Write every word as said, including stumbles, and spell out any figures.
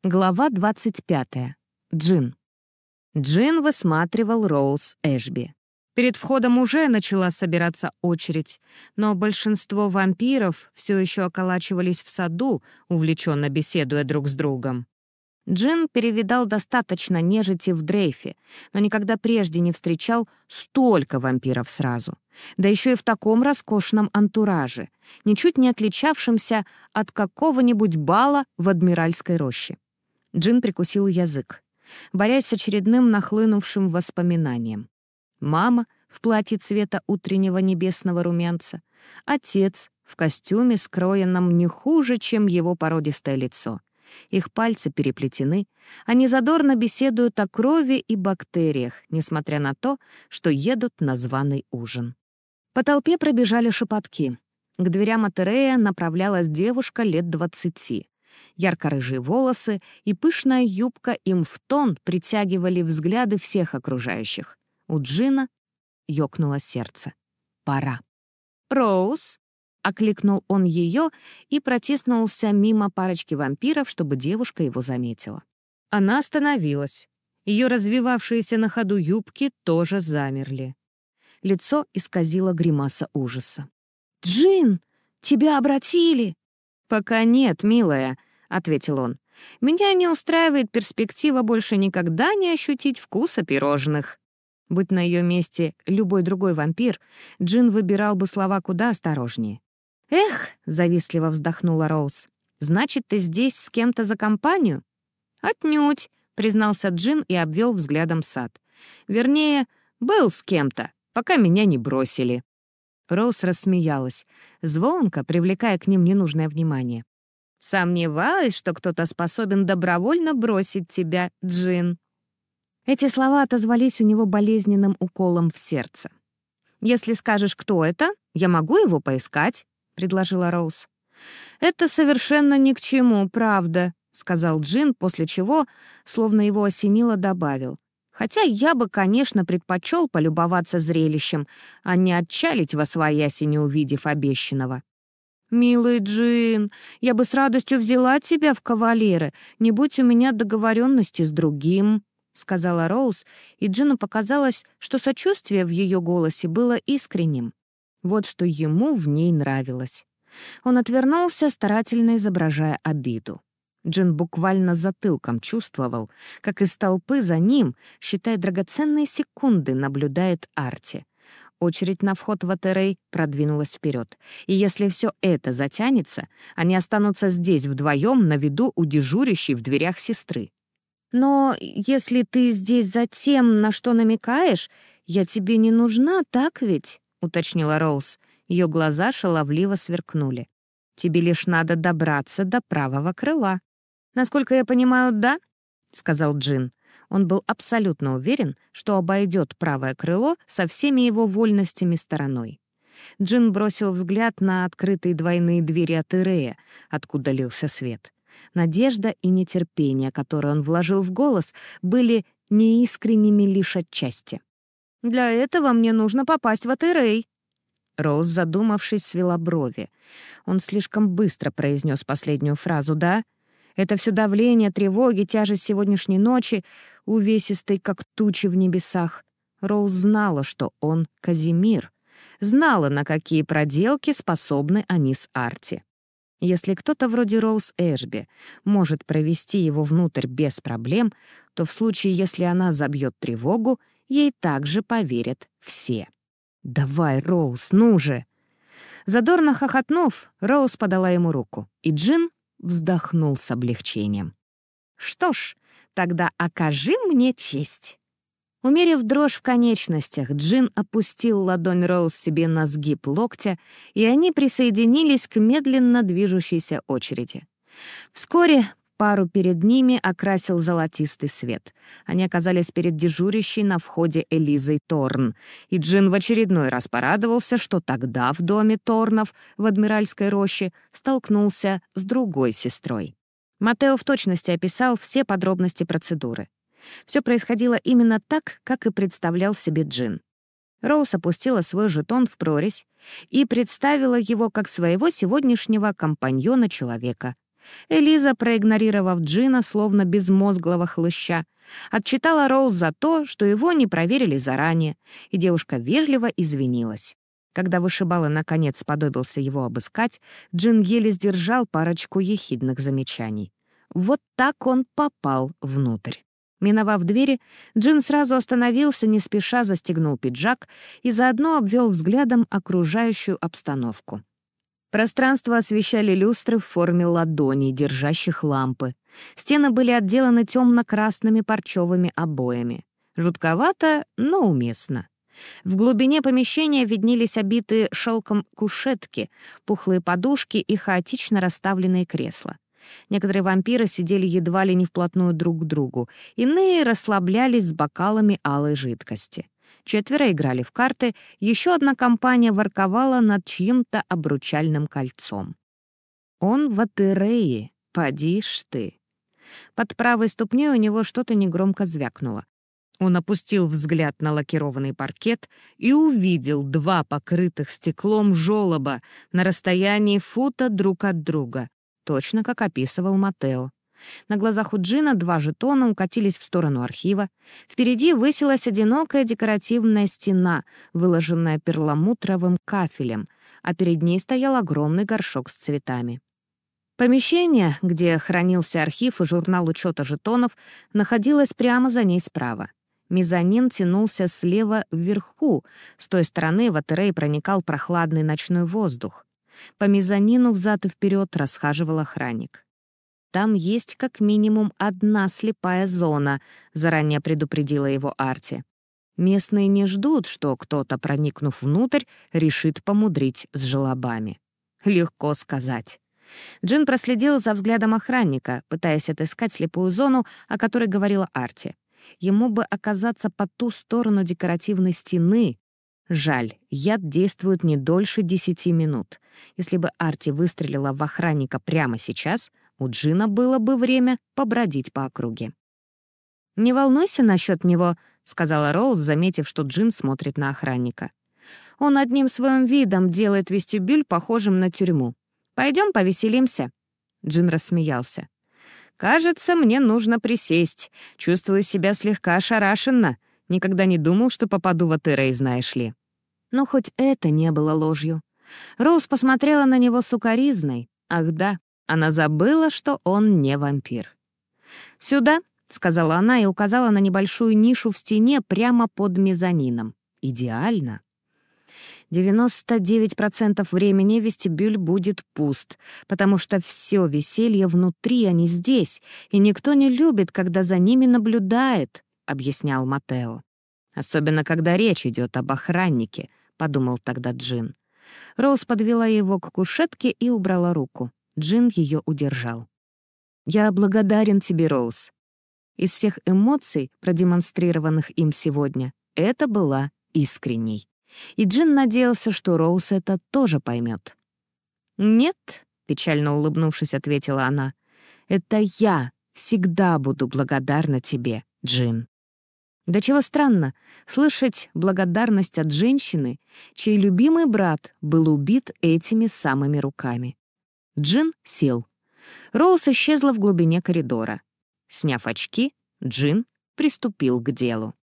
Глава двадцать пятая. Джин. Джин высматривал Роуз Эшби. Перед входом уже начала собираться очередь, но большинство вампиров все еще околачивались в саду, увлеченно беседуя друг с другом. Джин перевидал достаточно нежити в Дрейфе, но никогда прежде не встречал столько вампиров сразу. Да еще и в таком роскошном антураже, ничуть не отличавшемся от какого-нибудь бала в Адмиральской роще. Джин прикусил язык, борясь с очередным нахлынувшим воспоминанием. Мама в платье цвета утреннего небесного румянца, отец в костюме, скроенном не хуже, чем его породистое лицо. Их пальцы переплетены, они задорно беседуют о крови и бактериях, несмотря на то, что едут на званый ужин. По толпе пробежали шепотки. К дверям Атерея направлялась девушка лет двадцати. Ярко-рыжие волосы и пышная юбка им в тон притягивали взгляды всех окружающих. У Джина ёкнуло сердце. Пора. «Роуз!» — окликнул он ее и протиснулся мимо парочки вампиров, чтобы девушка его заметила. Она остановилась. Ее развивавшиеся на ходу юбки тоже замерли. Лицо исказило гримаса ужаса. «Джин, тебя обратили!» «Пока нет, милая», — ответил он. «Меня не устраивает перспектива больше никогда не ощутить вкуса пирожных». Будь на ее месте любой другой вампир, Джин выбирал бы слова куда осторожнее. «Эх», — завистливо вздохнула Роуз, — «значит, ты здесь с кем-то за компанию?» «Отнюдь», — признался Джин и обвел взглядом сад. «Вернее, был с кем-то, пока меня не бросили». Роуз рассмеялась, звонко привлекая к ним ненужное внимание. «Сомневалась, что кто-то способен добровольно бросить тебя, Джин». Эти слова отозвались у него болезненным уколом в сердце. «Если скажешь, кто это, я могу его поискать», — предложила Роуз. «Это совершенно ни к чему, правда», — сказал Джин, после чего, словно его осенило, добавил. «Хотя я бы, конечно, предпочел полюбоваться зрелищем, а не отчалить восвояси, не увидев обещанного». «Милый Джин, я бы с радостью взяла тебя в кавалеры, не будь у меня договоренности с другим», — сказала Роуз, и Джину показалось, что сочувствие в ее голосе было искренним. Вот что ему в ней нравилось. Он отвернулся, старательно изображая обиду. Джин буквально затылком чувствовал, как из толпы за ним, считая драгоценные секунды, наблюдает Арти. Очередь на вход в Атерей продвинулась вперед, и если все это затянется, они останутся здесь вдвоем на виду у дежурящей в дверях сестры. «Но если ты здесь за тем, на что намекаешь, я тебе не нужна, так ведь?» — уточнила Роуз. Ее глаза шаловливо сверкнули. «Тебе лишь надо добраться до правого крыла». «Насколько я понимаю, да?» — сказал Джин. Он был абсолютно уверен, что обойдет правое крыло со всеми его вольностями стороной. Джин бросил взгляд на открытые двойные двери Атерея, откуда лился свет. Надежда и нетерпение, которые он вложил в голос, были неискренними лишь отчасти. «Для этого мне нужно попасть в Атерей». Роуз, задумавшись, свела брови. Он слишком быстро произнес последнюю фразу, да? Это все давление, тревоги, тяжесть сегодняшней ночи, увесистой, как тучи в небесах. Роуз знала, что он Казимир. Знала, на какие проделки способны они с Арти. Если кто-то вроде Роуз Эшби может провести его внутрь без проблем, то в случае, если она забьет тревогу, ей также поверят все. «Давай, Роуз, ну же!» Задорно хохотнув, Роуз подала ему руку, и Джин вздохнул с облегчением. «Что ж, тогда окажи мне честь». Умерив дрожь в конечностях, Джин опустил ладонь Роуз себе на сгиб локтя, и они присоединились к медленно движущейся очереди. Вскоре пару перед ними окрасил золотистый свет. Они оказались перед дежурящей на входе Элизой Торн, и Джин в очередной раз порадовался, что тогда в доме Торнов в Адмиральской роще столкнулся с другой сестрой. Матео в точности описал все подробности процедуры. Все происходило именно так, как и представлял себе Джин. Роуз опустила свой жетон в прорезь и представила его как своего сегодняшнего компаньона-человека. Элиза, проигнорировав Джина, словно безмозглого хлыща, отчитала Роуз за то, что его не проверили заранее, и девушка вежливо извинилась. Когда вышибала наконец сподобился его обыскать, Джин еле сдержал парочку ехидных замечаний. Вот так он попал внутрь. Миновав двери, Джин сразу остановился, не спеша застегнул пиджак и заодно обвел взглядом окружающую обстановку. Пространство освещали люстры в форме ладоней, держащих лампы. Стены были отделаны темно-красными парчевыми обоями. Жутковато, но уместно. В глубине помещения виднелись обитые шелком кушетки, пухлые подушки и хаотично расставленные кресла. Некоторые вампиры сидели едва ли не вплотную друг к другу, иные расслаблялись с бокалами алой жидкости. Четверо играли в карты, еще одна компания ворковала над чьим-то обручальным кольцом. Он в Атерее, поди ж ты. Под правой ступней у него что-то негромко звякнуло. Он опустил взгляд на лакированный паркет и увидел два покрытых стеклом жёлоба на расстоянии фута друг от друга, точно как описывал Матео. На глазах у Джина два жетона укатились в сторону архива. Впереди высилась одинокая декоративная стена, выложенная перламутровым кафелем, а перед ней стоял огромный горшок с цветами. Помещение, где хранился архив и журнал учета жетонов, находилось прямо за ней справа. Мезонин тянулся слева вверху, с той стороны в Атерей проникал прохладный ночной воздух. По мезонину взад и вперед расхаживал охранник. «Там есть как минимум одна слепая зона», — заранее предупредила его Арти. «Местные не ждут, что кто-то, проникнув внутрь, решит помудрить с желобами». Легко сказать. Джин проследил за взглядом охранника, пытаясь отыскать слепую зону, о которой говорила Арти. Ему бы оказаться по ту сторону декоративной стены. Жаль, яд действует не дольше десяти минут. Если бы Арти выстрелила в охранника прямо сейчас, у Джина было бы время побродить по округе. «Не волнуйся насчет него», — сказала Роуз, заметив, что Джин смотрит на охранника. «Он одним своим видом делает вестибюль похожим на тюрьму. Пойдем повеселимся». Джин рассмеялся. «Кажется, мне нужно присесть. Чувствую себя слегка ошарашенно. Никогда не думал, что попаду в Атерей, знаешь ли». Но хоть это не было ложью. Роуз посмотрела на него с укоризной. Ах да, она забыла, что он не вампир. «Сюда», — сказала она и указала на небольшую нишу в стене прямо под мезонином. «Идеально». девяносто девять процентов времени вестибюль будет пуст, потому что все веселье внутри, а не здесь, и никто не любит, когда за ними наблюдает, — объяснял Матео. «Особенно, когда речь идет об охраннике», — подумал тогда Джин. Роуз подвела его к кушетке и убрала руку. Джин ее удержал. «Я благодарен тебе, Роуз». Из всех эмоций, продемонстрированных им сегодня, это была искренней. И Джин надеялся, что Роуз это тоже поймет. «Нет», — печально улыбнувшись, ответила она, — «это я всегда буду благодарна тебе, Джин». Да чего странно слышать благодарность от женщины, чей любимый брат был убит этими самыми руками. Джин сел. Роуз исчезла в глубине коридора. Сняв очки, Джин приступил к делу.